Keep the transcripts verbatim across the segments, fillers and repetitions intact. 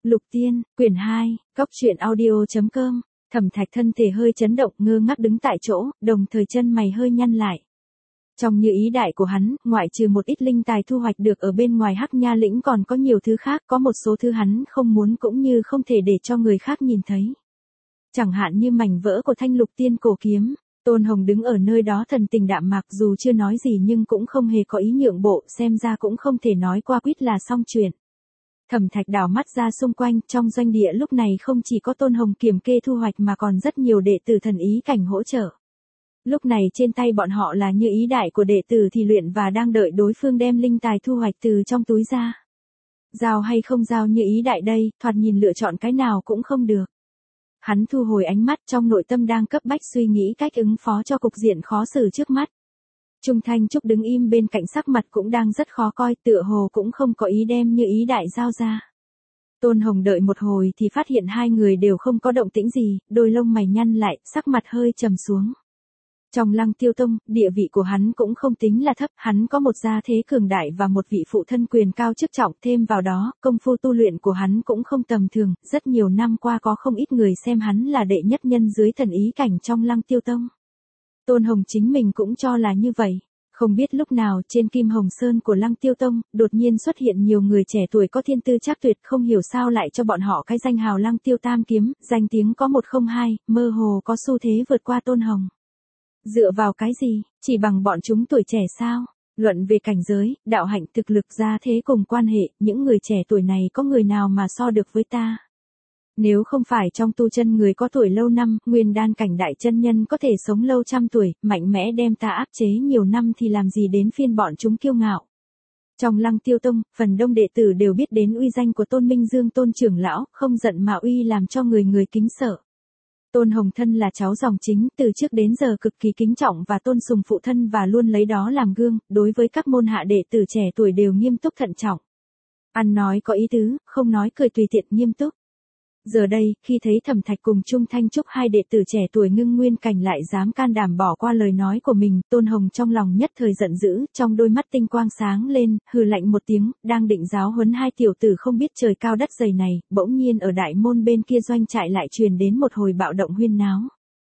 Lục Tiên, quyển hai, góc truyện audio.com. Thẩm Thạch thân thể hơi chấn động, ngơ ngác đứng tại chỗ, đồng thời chân mày hơi nhăn lại. Trong như ý đại của hắn, ngoại trừ một ít linh tài thu hoạch được ở bên ngoài Hắc Nha lĩnh còn có nhiều thứ khác, có một số thứ hắn không muốn cũng như không thể để cho người khác nhìn thấy. Chẳng hạn như mảnh vỡ của thanh Lục Tiên cổ kiếm. Tôn Hồng đứng ở nơi đó thần tình đạm mạc, dù chưa nói gì nhưng cũng không hề có ý nhượng bộ, xem ra cũng không thể nói qua quýt là xong chuyện. Thẩm Thạch đảo mắt ra xung quanh, trong doanh địa lúc này không chỉ có Tôn Hồng kiểm kê thu hoạch mà còn rất nhiều đệ tử thần ý cảnh hỗ trợ. Lúc này trên tay bọn họ là như ý đại của đệ tử thì luyện và đang đợi đối phương đem linh tài thu hoạch từ trong túi ra. Giao hay không giao như ý đại đây, thoạt nhìn lựa chọn cái nào cũng không được. Hắn thu hồi ánh mắt, trong nội tâm đang cấp bách suy nghĩ cách ứng phó cho cục diện khó xử trước mắt. Trung Thanh Trúc đứng im bên cạnh, sắc mặt cũng đang rất khó coi, tựa hồ cũng không có ý đem như ý đại giao ra. Tôn Hồng đợi một hồi thì phát hiện hai người đều không có động tĩnh gì, đôi lông mày nhăn lại, sắc mặt hơi trầm xuống. Trong Lăng Tiêu Tông, địa vị của hắn cũng không tính là thấp, hắn có một gia thế cường đại và một vị phụ thân quyền cao chức trọng, thêm vào đó, công phu tu luyện của hắn cũng không tầm thường, rất nhiều năm qua có không ít người xem hắn là đệ nhất nhân dưới thần ý cảnh trong Lăng Tiêu Tông. Tôn Hồng chính mình cũng cho là như vậy. Không biết lúc nào trên Kim Hồng Sơn của Lăng Tiêu Tông, đột nhiên xuất hiện nhiều người trẻ tuổi có thiên tư trác tuyệt, không hiểu sao lại cho bọn họ cái danh hào Lăng Tiêu Tam Kiếm, danh tiếng có một không hai, mơ hồ có xu thế vượt qua Tôn Hồng. Dựa vào cái gì, chỉ bằng bọn chúng tuổi trẻ sao? Luận về cảnh giới, đạo hạnh, thực lực, gia thế cùng quan hệ, những người trẻ tuổi này có người nào mà so được với ta? Nếu không phải trong tu chân người có tuổi lâu năm, nguyên đan cảnh đại chân nhân có thể sống lâu trăm tuổi, mạnh mẽ đem ta áp chế nhiều năm thì làm gì đến phiên bọn chúng kiêu ngạo. Trong Lăng Tiêu Tông, phần đông đệ tử đều biết đến uy danh của Tôn Minh Dương Tôn trưởng lão, không giận mà uy làm cho người người kính sợ. Tôn Hồng thân là cháu dòng chính, từ trước đến giờ cực kỳ kính trọng và tôn sùng phụ thân và luôn lấy đó làm gương, đối với các môn hạ đệ tử trẻ tuổi đều nghiêm túc thận trọng. Ăn nói có ý tứ, không nói cười tùy tiện, nghiêm túc. Giờ đây, khi thấy Thẩm Thạch cùng Trung Thanh Trúc hai đệ tử trẻ tuổi ngưng nguyên cảnh lại dám can đảm bỏ qua lời nói của mình, Tôn Hồng trong lòng nhất thời giận dữ, trong đôi mắt tinh quang sáng lên, hừ lạnh một tiếng, đang định giáo huấn hai tiểu tử không biết trời cao đất dày này, bỗng nhiên ở đại môn bên kia doanh trại lại truyền đến một hồi bạo động huyên náo.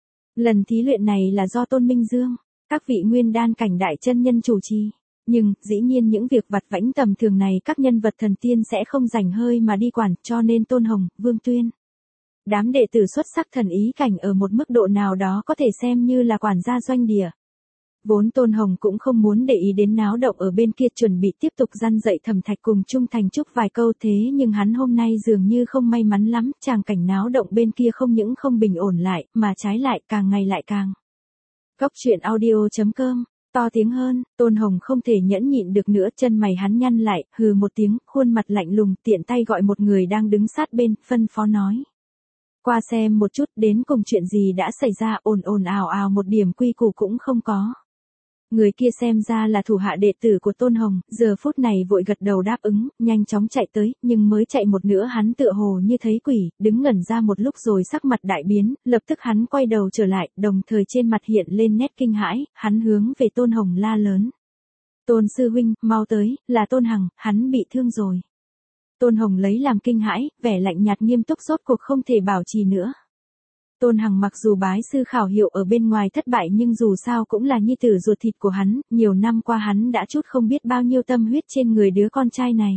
Lần thí luyện này là do Tôn Minh Dương, các vị nguyên đan cảnh đại chân nhân chủ trì. Nhưng, dĩ nhiên những việc vặt vãnh tầm thường này các nhân vật thần tiên sẽ không rảnh hơi mà đi quản, cho nên Tôn Hồng, Vương Tuyên. Đám đệ tử xuất sắc thần ý cảnh ở một mức độ nào đó có thể xem như là quản gia doanh địa. Vốn Tôn Hồng cũng không muốn để ý đến náo động ở bên kia, chuẩn bị tiếp tục răn dạy Thẩm Thạch cùng Trung Thành Trúc vài câu, thế nhưng hắn hôm nay dường như không may mắn lắm, tràng cảnh náo động bên kia không những không bình ổn lại, mà trái lại càng ngày lại càng. Góc truyện audio.com. To tiếng hơn, Tôn Hồng không thể nhẫn nhịn được nữa, chân mày hắn nhăn lại, hừ một tiếng, khuôn mặt lạnh lùng, tiện tay gọi một người đang đứng sát bên, phân phó nói. Qua xem một chút, đến cùng chuyện gì đã xảy ra, ồn ồn ào ào một điểm quy củ cũng không có. Người kia xem ra là thủ hạ đệ tử của Tôn Hồng, giờ phút này vội gật đầu đáp ứng, nhanh chóng chạy tới, nhưng mới chạy một nửa hắn tựa hồ như thấy quỷ, đứng ngẩn ra một lúc rồi sắc mặt đại biến, lập tức hắn quay đầu trở lại, đồng thời trên mặt hiện lên nét kinh hãi, hắn hướng về Tôn Hồng la lớn. Tôn sư huynh, mau tới, là Tôn Hằng, hắn bị thương rồi. Tôn Hồng lấy làm kinh hãi, vẻ lạnh nhạt nghiêm túc rốt cuộc không thể bảo trì nữa. Tôn Hằng mặc dù bái sư khảo hiệu ở bên ngoài thất bại nhưng dù sao cũng là nhi tử ruột thịt của hắn, nhiều năm qua hắn đã chút không biết bao nhiêu tâm huyết trên người đứa con trai này.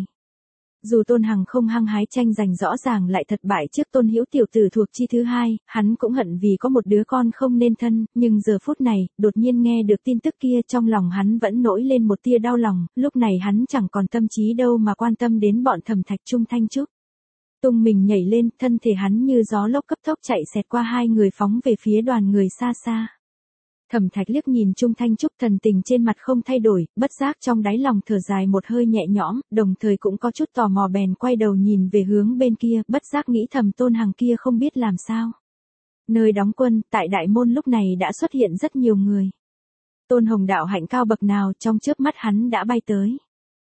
Dù Tôn Hằng không hăng hái tranh giành, rõ ràng lại thất bại trước Tôn Hữu tiểu tử thuộc chi thứ hai, hắn cũng hận vì có một đứa con không nên thân, nhưng giờ phút này, đột nhiên nghe được tin tức kia trong lòng hắn vẫn nổi lên một tia đau lòng, lúc này hắn chẳng còn tâm trí đâu mà quan tâm đến bọn Thẩm Thạch Trung Thanh Trúc. Tung mình nhảy lên, thân thể hắn như gió lốc cấp tốc chạy xẹt qua hai người phóng về phía đoàn người xa xa. Thẩm Thạch liếc nhìn Trung Thanh Trúc, thần tình trên mặt không thay đổi, bất giác trong đáy lòng thở dài một hơi nhẹ nhõm, đồng thời cũng có chút tò mò bèn quay đầu nhìn về hướng bên kia, bất giác nghĩ thầm Tôn Hằng kia không biết làm sao. Nơi đóng quân, tại đại môn lúc này đã xuất hiện rất nhiều người. Tôn Hồng đạo hạnh cao bậc nào, trong chớp mắt hắn đã bay tới.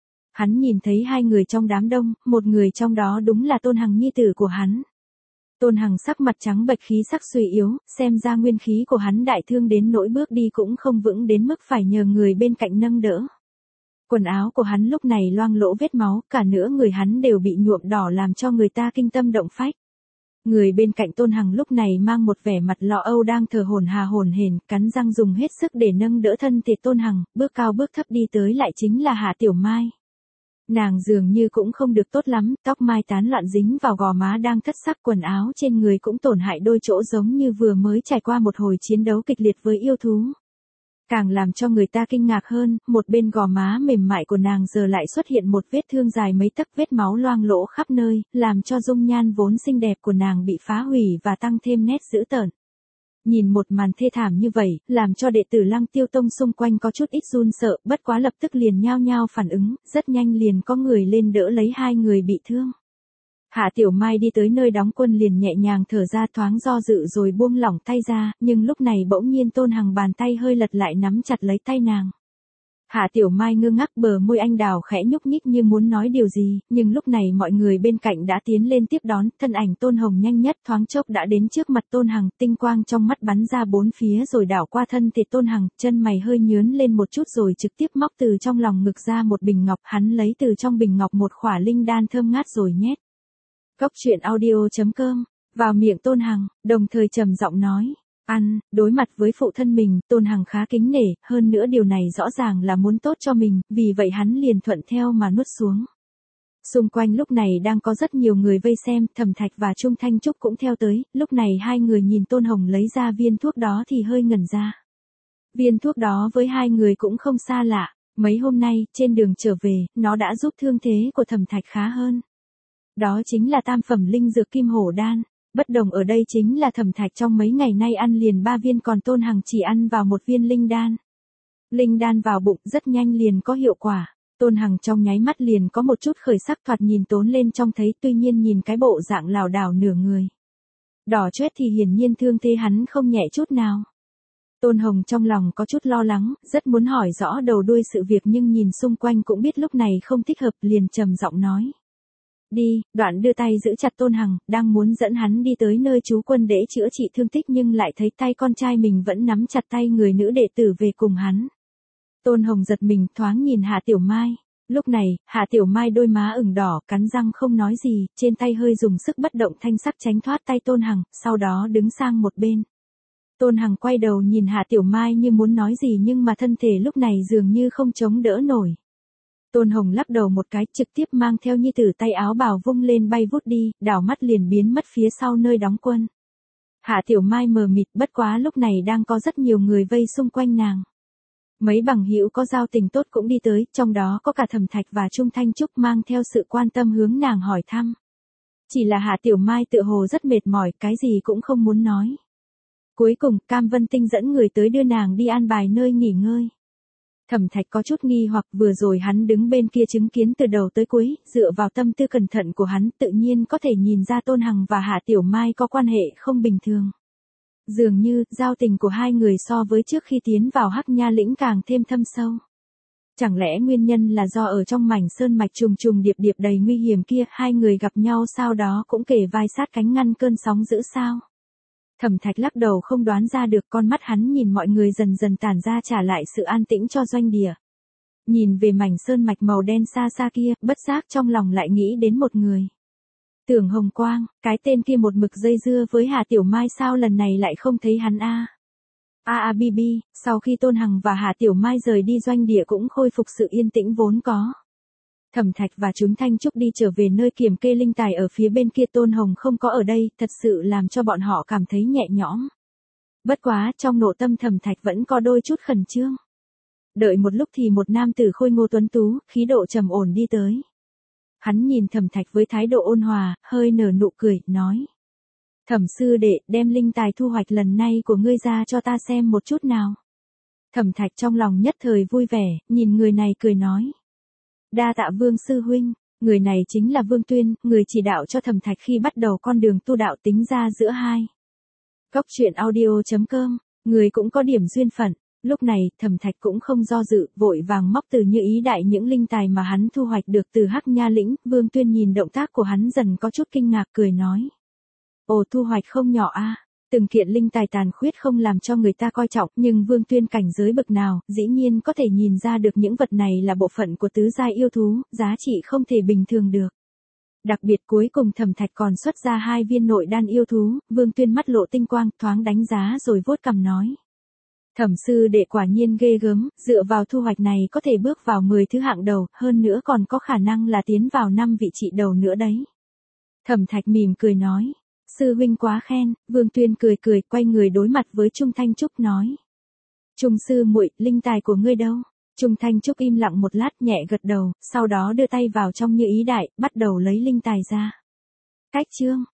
Hắn nhìn thấy hai người trong đám đông, một người trong đó đúng là Tôn Hằng nhi tử của hắn. Tôn Hằng sắc mặt trắng bệch, khí sắc suy yếu, xem ra nguyên khí của hắn đại thương đến nỗi bước đi cũng không vững đến mức phải nhờ người bên cạnh nâng đỡ. Quần áo của hắn lúc này loang lỗ vết máu, cả nửa người hắn đều bị nhuộm đỏ làm cho người ta kinh tâm động phách. Người bên cạnh Tôn Hằng lúc này mang một vẻ mặt lo âu đang thở hổn hà hổn hển, cắn răng dùng hết sức để nâng đỡ thân thể Tôn Hằng, bước cao bước thấp đi tới lại chính là Hạ Tiểu Mai. Nàng dường như cũng không được tốt lắm, tóc mai tán loạn dính vào gò má đang thất sắc, quần áo trên người cũng tổn hại đôi chỗ giống như vừa mới trải qua một hồi chiến đấu kịch liệt với yêu thú. Càng làm cho người ta kinh ngạc hơn, một bên gò má mềm mại của nàng giờ lại xuất hiện một vết thương dài mấy tấc, vết máu loang lỗ khắp nơi, làm cho dung nhan vốn xinh đẹp của nàng bị phá hủy và tăng thêm nét dữ tợn. Nhìn một màn thê thảm như vậy, làm cho đệ tử Lăng Tiêu Tông xung quanh có chút ít run sợ, bất quá lập tức liền nhao nhao phản ứng, rất nhanh liền có người lên đỡ lấy hai người bị thương. Hạ Tiểu Mai đi tới nơi đóng quân liền nhẹ nhàng thở ra, thoáng do dự rồi buông lỏng tay ra, nhưng lúc này bỗng nhiên Tôn Hằng bàn tay hơi lật lại nắm chặt lấy tay nàng. Hạ Tiểu Mai ngơ ngác, bờ môi anh đào khẽ nhúc nhích như muốn nói điều gì, nhưng lúc này mọi người bên cạnh đã tiến lên tiếp đón, thân ảnh Tôn Hồng nhanh nhất thoáng chốc đã đến trước mặt Tôn Hằng, tinh quang trong mắt bắn ra bốn phía rồi đảo qua thân thể Tôn Hằng, chân mày hơi nhướng lên một chút rồi trực tiếp móc từ trong lòng ngực ra một bình ngọc, hắn lấy từ trong bình ngọc một khỏa linh đan thơm ngát rồi nhét. Cốc truyện audio chấm com vào miệng Tôn Hằng, đồng thời trầm giọng nói. Ăn, đối mặt với phụ thân mình, Tôn Hằng khá kính nể, hơn nữa điều này rõ ràng là muốn tốt cho mình, vì vậy hắn liền thuận theo mà nuốt xuống. Xung quanh lúc này đang có rất nhiều người vây xem, Thẩm Thạch và Trung Thanh Trúc cũng theo tới, lúc này hai người nhìn Tôn Hồng lấy ra viên thuốc đó thì hơi ngẩn ra. Viên thuốc đó với hai người cũng không xa lạ, mấy hôm nay, trên đường trở về, nó đã giúp thương thế của Thẩm Thạch khá hơn. Đó chính là tam phẩm linh dược Kim Hổ Đan. Bất đồng ở đây chính là Thẩm Thạch trong mấy ngày nay ăn liền ba viên, còn Tôn Hằng chỉ ăn vào một viên linh đan. Linh đan vào bụng rất nhanh liền có hiệu quả. Tôn Hằng trong nháy mắt liền có một chút khởi sắc, thoạt nhìn tốn lên trông thấy, tuy nhiên nhìn cái bộ dạng lảo đảo nửa người đỏ chét thì hiển nhiên thương thế hắn không nhẹ chút nào. Tôn Hồng trong lòng có chút lo lắng, rất muốn hỏi rõ đầu đuôi sự việc nhưng nhìn xung quanh cũng biết lúc này không thích hợp, liền trầm giọng nói. Đi, đoạn đưa tay giữ chặt Tôn Hằng, đang muốn dẫn hắn đi tới nơi trú quân để chữa trị thương tích nhưng lại thấy tay con trai mình vẫn nắm chặt tay người nữ đệ tử về cùng hắn. Tôn Hồng giật mình, thoáng nhìn Hạ Tiểu Mai. Lúc này, Hạ Tiểu Mai đôi má ửng đỏ, cắn răng không nói gì, trên tay hơi dùng sức bất động thanh sắc tránh thoát tay Tôn Hằng, sau đó đứng sang một bên. Tôn Hằng quay đầu nhìn Hạ Tiểu Mai như muốn nói gì nhưng mà thân thể lúc này dường như không chống đỡ nổi. Tôn Hồng lắc đầu một cái, trực tiếp mang theo nhi tử tay áo bào vung lên bay vút đi, đảo mắt liền biến mất phía sau nơi đóng quân. Hạ Tiểu Mai mờ mịt, bất quá lúc này đang có rất nhiều người vây xung quanh nàng. Mấy bằng hữu có giao tình tốt cũng đi tới, trong đó có cả Thẩm Thạch và Trung Thanh Trúc mang theo sự quan tâm hướng nàng hỏi thăm. Chỉ là Hạ Tiểu Mai tựa hồ rất mệt mỏi, cái gì cũng không muốn nói. Cuối cùng, Cam Vân Tinh dẫn người tới đưa nàng đi an bài nơi nghỉ ngơi. Thẩm Thạch có chút nghi hoặc, vừa rồi hắn đứng bên kia chứng kiến từ đầu tới cuối, dựa vào tâm tư cẩn thận của hắn tự nhiên có thể nhìn ra Tôn Hằng và Hạ Tiểu Mai có quan hệ không bình thường. Dường như, giao tình của hai người so với trước khi tiến vào Hắc Nha Lĩnh càng thêm thâm sâu. Chẳng lẽ nguyên nhân là do ở trong mảnh sơn mạch trùng trùng điệp điệp đầy nguy hiểm kia, hai người gặp nhau sau đó cũng kề vai sát cánh ngăn cơn sóng dữ sao? Thẩm Thạch lắc đầu không đoán ra được, con mắt hắn nhìn mọi người dần dần tản ra trả lại sự an tĩnh cho doanh địa. Nhìn về mảnh sơn mạch màu đen xa xa kia, bất giác trong lòng lại nghĩ đến một người. Tưởng Hồng Quang, cái tên kia một mực dây dưa với Hạ Tiểu Mai sao lần này lại không thấy hắn a? A A B B, sau khi Tôn Hằng và Hạ Tiểu Mai rời đi doanh địa cũng khôi phục sự yên tĩnh vốn có. Thẩm Thạch và chúng Thanh Trúc đi trở về nơi kiểm kê linh tài ở phía bên kia, Tôn Hồng không có ở đây, thật sự làm cho bọn họ cảm thấy nhẹ nhõm. Bất quá, trong nội tâm Thẩm Thạch vẫn có đôi chút khẩn trương. Đợi một lúc thì một nam tử khôi ngô tuấn tú, khí độ trầm ổn đi tới. Hắn nhìn Thẩm Thạch với thái độ ôn hòa, hơi nở nụ cười, nói. Thẩm sư đệ, đem linh tài thu hoạch lần này của ngươi ra cho ta xem một chút nào. Thẩm Thạch trong lòng nhất thời vui vẻ, nhìn người này cười nói. Đa tạ Vương sư huynh, người này chính là Vương Tuyên, người chỉ đạo cho Thẩm Thạch khi bắt đầu con đường tu đạo, tính ra giữa hai. Cốc truyện audio chấm com, người cũng có điểm duyên phận. Lúc này, Thẩm Thạch cũng không do dự, vội vàng móc từ như ý đại những linh tài mà hắn thu hoạch được từ Hắc Nha Lĩnh. Vương Tuyên nhìn động tác của hắn dần có chút kinh ngạc, cười nói. Ồ, thu hoạch không nhỏ a. Từng kiện linh tài tàn khuyết không làm cho người ta coi trọng, nhưng Vương Tuyên cảnh giới bậc nào, dĩ nhiên có thể nhìn ra được những vật này là bộ phận của tứ giai yêu thú, giá trị không thể bình thường được. Đặc biệt cuối cùng Thẩm Thạch còn xuất ra hai viên nội đan yêu thú, Vương Tuyên mắt lộ tinh quang, thoáng đánh giá rồi vuốt cằm nói. Thẩm sư đệ quả nhiên ghê gớm, dựa vào thu hoạch này có thể bước vào mười thứ hạng đầu, hơn nữa còn có khả năng là tiến vào năm vị trị đầu nữa đấy. Thẩm Thạch mỉm cười nói. Sư huynh quá khen, Vương Tuyên cười cười, quay người đối mặt với Trung Thanh Trúc nói. Trung sư muội, linh tài của ngươi đâu? Trung Thanh Trúc im lặng một lát nhẹ gật đầu, sau đó đưa tay vào trong như ý đại, bắt đầu lấy linh tài ra. Cách chương.